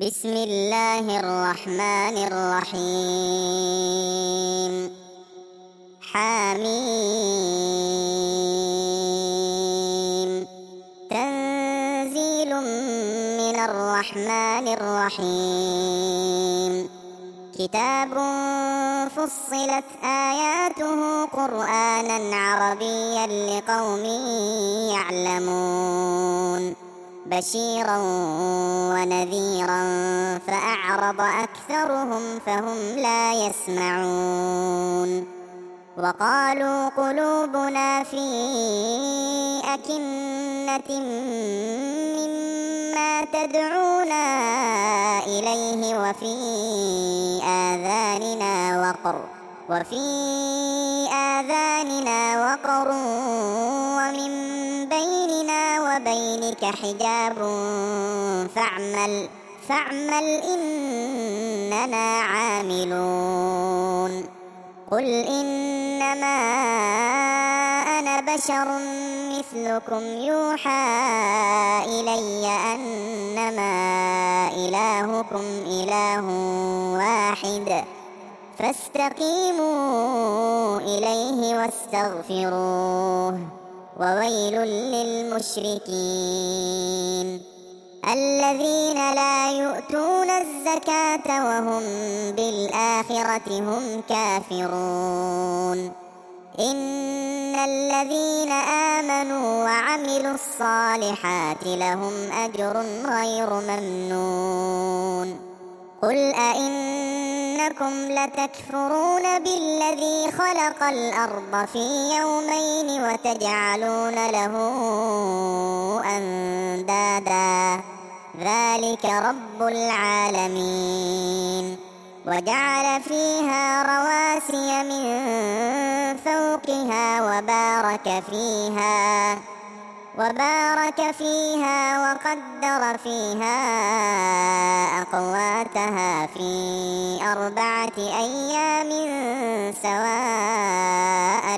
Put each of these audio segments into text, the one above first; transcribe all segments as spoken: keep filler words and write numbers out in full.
بسم الله الرحمن الرحيم. حميم. تنزيل من الرحمن الرحيم. كتاب فصلت آياته قرآنا عربيا لقوم يعلمون بشيرا ونذيرا فأعرض أكثرهم فهم لا يسمعون. وقالوا قلوبنا في أكنة مما تدعونا إليه وفي آذاننا وقر وفي آذاننا وقر ومن بيننا وبينك حجاب فاعمل فاعمل إننا عاملون. قل إنما أنا بشر مثلكم يوحى إلي أنما إلهكم إله واحد فاستقيموا إليه واستغفروه وويل للمشركين الذين لا يؤتون الزكاة وهم بالآخرة هم كافرون. إن الذين آمنوا وعملوا الصالحات لهم أجر غير ممنون. قل أئنكم لتكفرون بالذي خلق الأرض في يومين وتجعلون له أندادا ذلك رب العالمين. وجعل فيها رواسي من فوقها وبارك فيها وبارك فيها وقدر فيها أقواتها في أربعة أيام سواء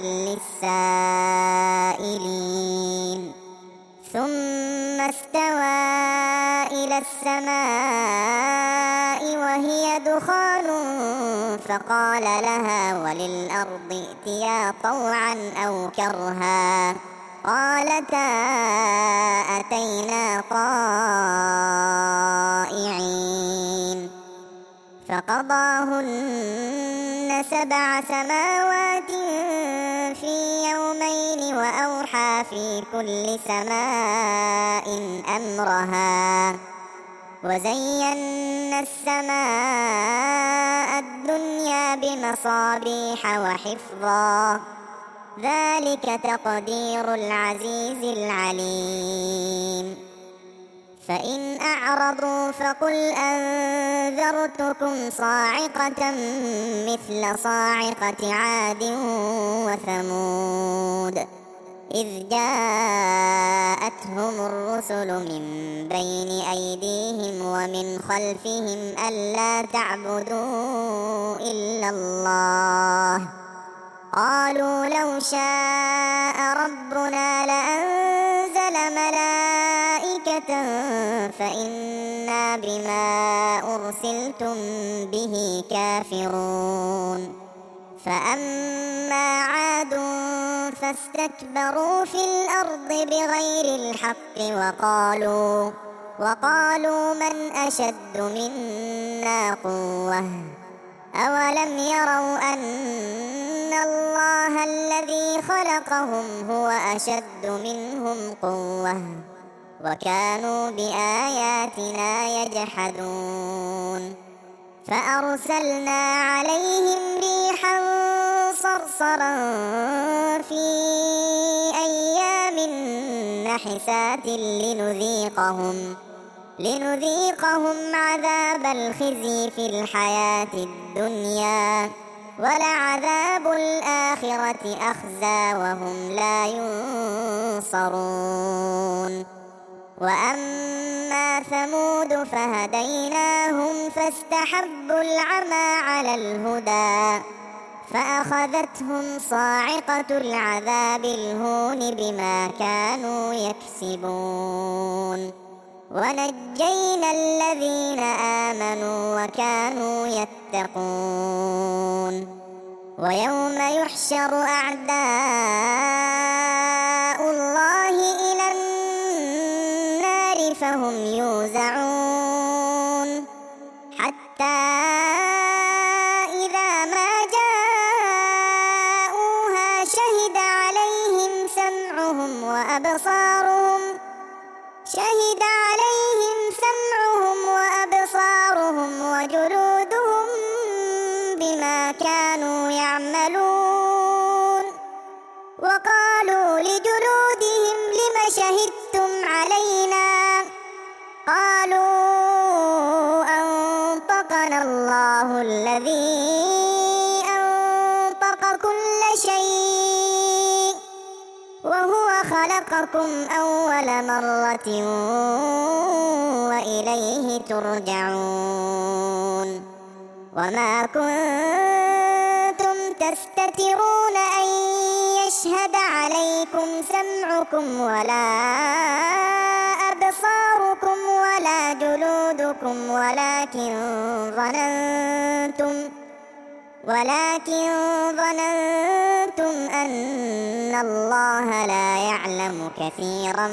للسائلين. ثم استوى إلى السماء وهي دخان فقال لها وللأرض ائتيا طوعا أو كرها قالتا أتينا طائعين. فقضاهن سبع سماوات في يومين وأوحى في كل سماء أمرها وزينا السماء الدنيا بمصابيح وحفظا ذلك تقدير العزيز العليم. فإن أعرضوا فقل أنذرتكم صاعقة مثل صاعقة عاد وثمود إذ جاءتهم الرسل من بين أيديهم ومن خلفهم ألا تعبدوا إلا الله قالوا لو شاء ربنا لأنزل ملائكة فإنا بما أرسلتم به كافرون. فأما عاد فاستكبروا في الأرض بغير الحق وقالوا وقالوا من أشد منا قوة أولم يروا أن الله الذي خلقهم هو أشد منهم قوة وكانوا بآياتنا يجحدون. فأرسلنا عليهم ريحا صرصرا في أيام نحسات لنذيقهم لنذيقهم عذاب الخزي في الحياة الدنيا ولعذاب الآخرة أخزى وهم لا ينصرون. وأما ثمود فهديناهم فاستحبوا العمى على الهدى فأخذتهم صاعقة العذاب الهون بما كانوا يكسبون. ونجينا الذين آمنوا وكانوا يتقون. ويوم يحشر أعداء الله إلى النار فهم يوزعون حتى إذا ما جاءوها شهد عليهم سمعهم وأبصارهم شهد عليهم سمعهم وأبصارهم وجلودهم بما كانوا يعملون. وقالوا لجلودهم لم شهدتم علينا؟ قالوا أنطقنا الله الذي أنطق كل شيء وهو خلقكم أول مرة وإليه ترجعون. وما كنتم تستترون أن يشهد عليكم سمعكم ولا أبصاركم ولا جلودكم ولكن ظننتم ولكن ظننتم أن الله لا يعلم كثيرا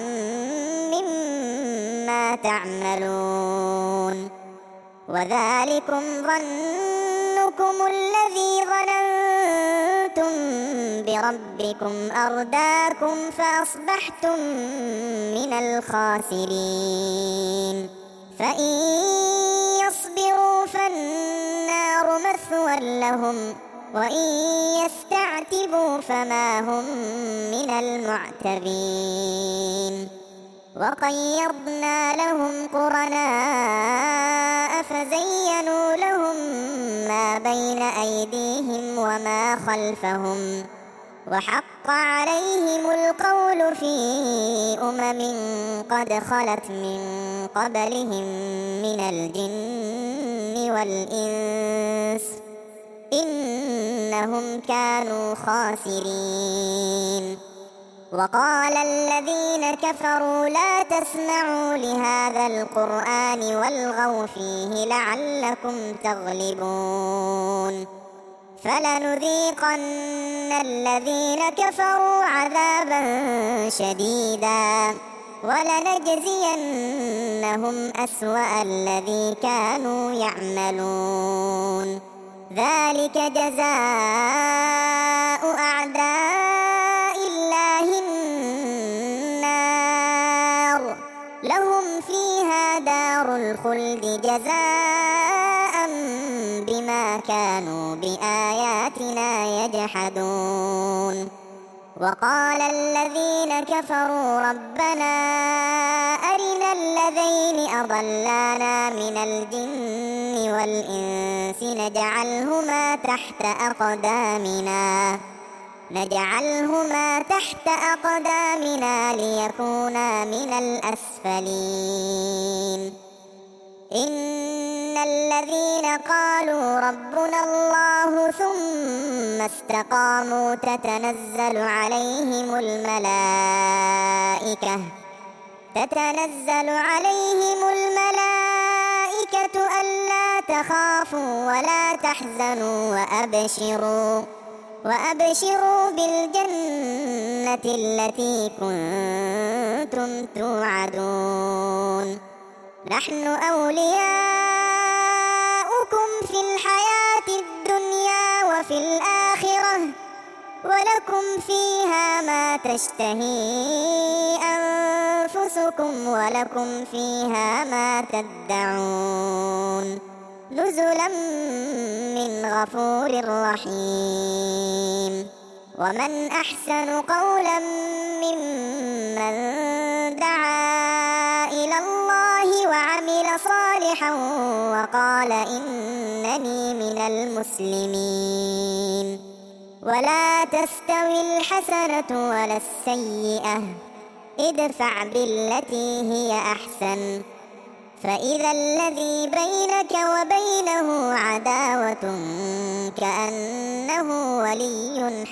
مما تعملون. وذلكم ظنكم الذي ظننتم بربكم أرداكم فأصبحتم من الخاسرين. فإن يصبروا فالنار مثوى لهم وإن يستعتبوا فما هم من المعتبين. وقيضنا لهم قرناء فزينوا لهم ما بين أيديهم وما خلفهم وحق عليهم القول في أمم قد خلت من قبلهم من الجن والإنس إنهم كانوا خاسرين. وقال الذين كفروا لا تسمعوا لهذا القرآن والغوا فيه لعلكم تغلبون. فلنذيقن الذين كفروا عذابا شديدا ولنجزينهم أسوأ الذي كانوا يعملون. ذلك جزاء أعداء الله النار لهم فيها دار الخلد جزاء بما كانوا بآياتنا يجحدون. وقال الذين كفروا ربنا أرنا الذين أضلانا من الجن والإنس نجعلهما تحت أقدامنا نجعلهما تحت أقدامنا ليكونا من الأسفلين. إن الذين قالوا ربنا الله ثم استقاموا تتنزل عليهم الملائكة تتنزل عليهم الملائكة ألا تخافوا ولا تحزنوا وأبشروا وأبشروا بالجنة التي كنتم توعدون. نحن أولياؤكم في الحياة الدنيا وفي الآخرة ولكم فيها ما تشتهي أنفسكم ولكم فيها ما تدعون نزلا من غفور رحيم. ومن أحسن قولا ممن دعا إلى الله وعمل صالحا وقال إنني من المسلمين. ولا تستوي الحسنة ولا السيئة ادفع بالتي هي أحسن فإذا الذي بينك وبينه عداوة كأنه ولي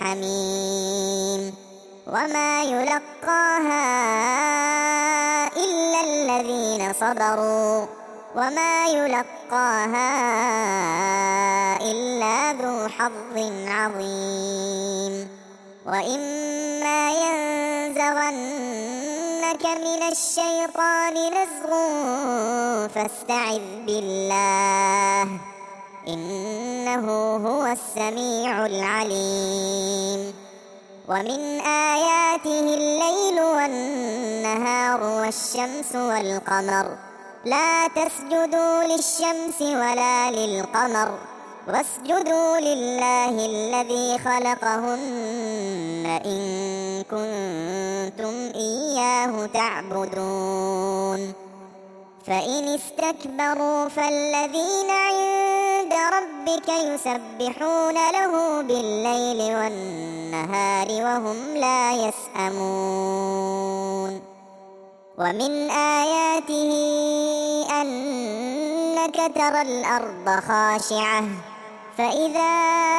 حميم. وما يلقاها إلا الذين صبروا وما يلقاها إلا ذو حظ عظيم. وإما ينزغنك من الشيطان نزغ فاستعذ بالله إنه هو السميع العليم. ومن آياته الليل والنهار والشمس والقمر لا تسجدوا للشمس ولا للقمر واسجدوا لله الذي خلقهن إن كنتم إياه تعبدون. فإن استكبروا فالذين عند ربك يسبحون له بالليل والنهار وهم لا يسأمون. ومن آياته أنك ترى الأرض خاشعة فإذا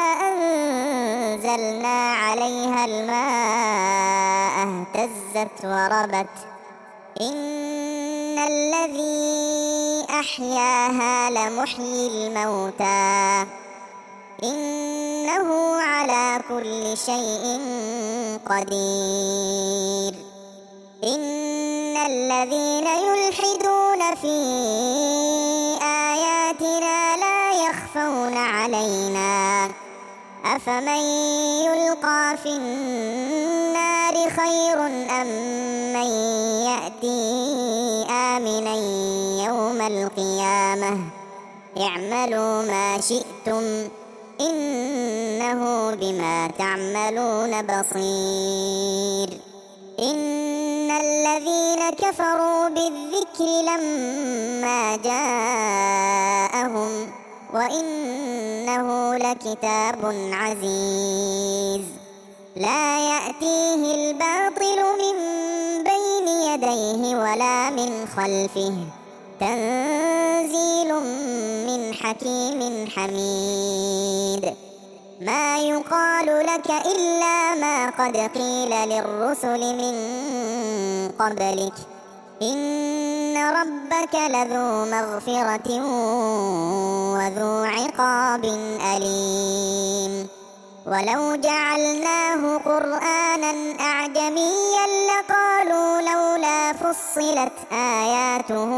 أنزلنا عليها الماء اهتزت وربت إن الذي أحياها لمحيي الموتى إنه على كل شيء قدير. إن الذين يلحدون في آياتنا لا يخفون علينا أفمن يلقى في النار خير أم من يأتي آمنا يوم القيامة اعملوا ما شئتم إنه بما تعملون بصير. إن الذين كفروا بالذكر لما جاءهم وإنه لكتاب عزيز لا يأتيه الباطل من بين يديه ولا من خلفه تنزيل من حكيم حميد. ما يقال لك إلا ما قد قيل للرسل من قبلك إن ربك لذو مغفرة وذو عقاب أليم. ولو جعلناه قرآنا أعجميا لقالوا لولا فصلت آياته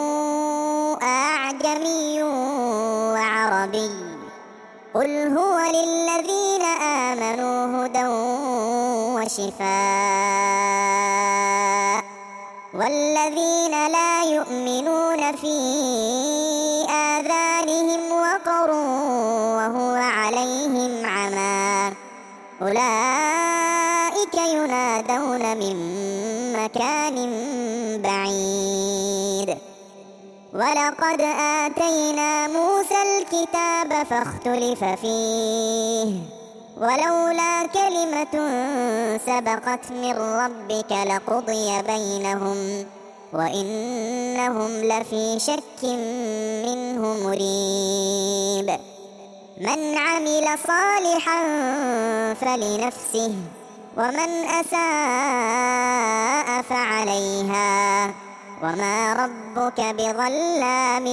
أعجمي وعربي قل هو للذين آمنوا هدى وشفاء والذين لا يؤمنون في آذانهم وقر وهو عليهم عمى أولئك ينادون من مكان بعيد. ولقد آتينا موسى الكتاب فاختلف فيه ولولا كلمة سبقت من ربك لقضي بينهم وإنهم لفي شك منه مريب. من عمل صالحا فلنفسه ومن أساء فعليها وما ربك بظلام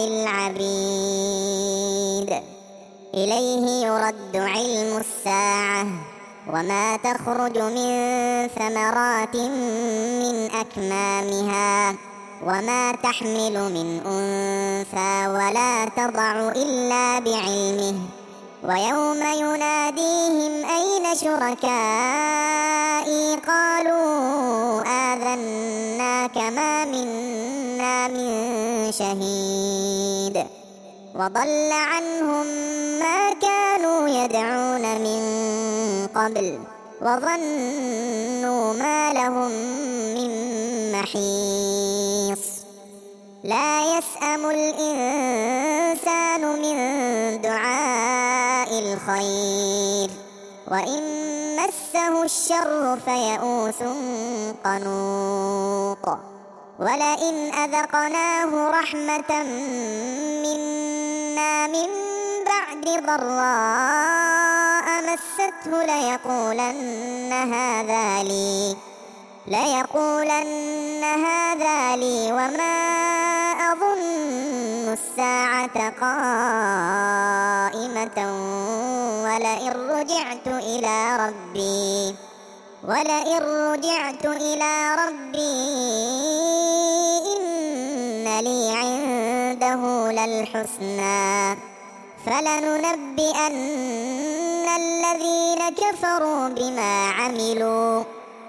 للعبيد. إليه يرد علم الساعة وما تخرج من ثمرات من أكمامها وما تحمل من أنثى ولا تضع إلا بعلمه ويوم يناديهم أين شركائي قالوا آذناك ما منا من شهيد وضل عنهم ما كانوا يدعون من قبل وظنوا ما لهم من محيص. لا يسأم الإنسان من دعاء الخير وإن مسه الشر فيئوس قنوط. ولئن أذقناه رحمة منا من بعد ضراء مسته ليقولن هذا لي ليقولن هذا لي وما أظن الساعة قائمة ولئن رجعت إلى ربي ولئن رجعت إلى ربي إن لي عنده للحسنى فلننبئن الذين كفروا بما عملوا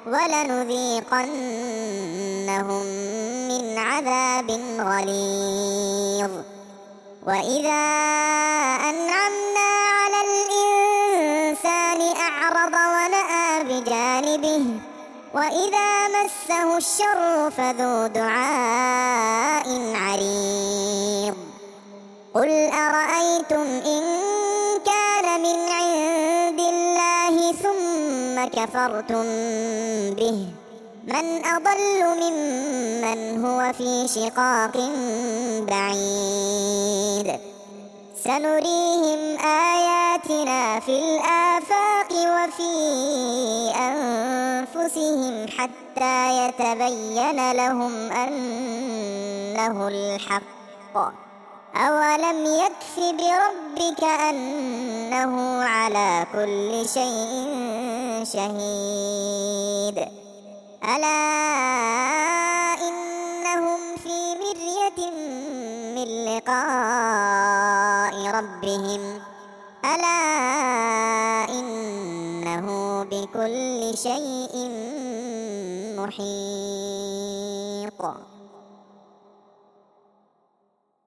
ولنذيقنهم من عذاب غليظ. وإذا أنعمنا على الإنسان أعرض ونأى بجانبه وإذا مسه الشر فذو دعاء عريض. قل أرأيتم إن كان من عند الله ثم كفرتم به من أضل ممن هو في شقاق بعيد. سنريهم آياتنا في الآفاق وفي أنفسهم حتى يتبين لهم أنه الحق. أولم يكف بربك أنه على كل شيء شهيد. ألا إنهم في مرية من لقاء ربهم ألا إنه بكل شيء محيط.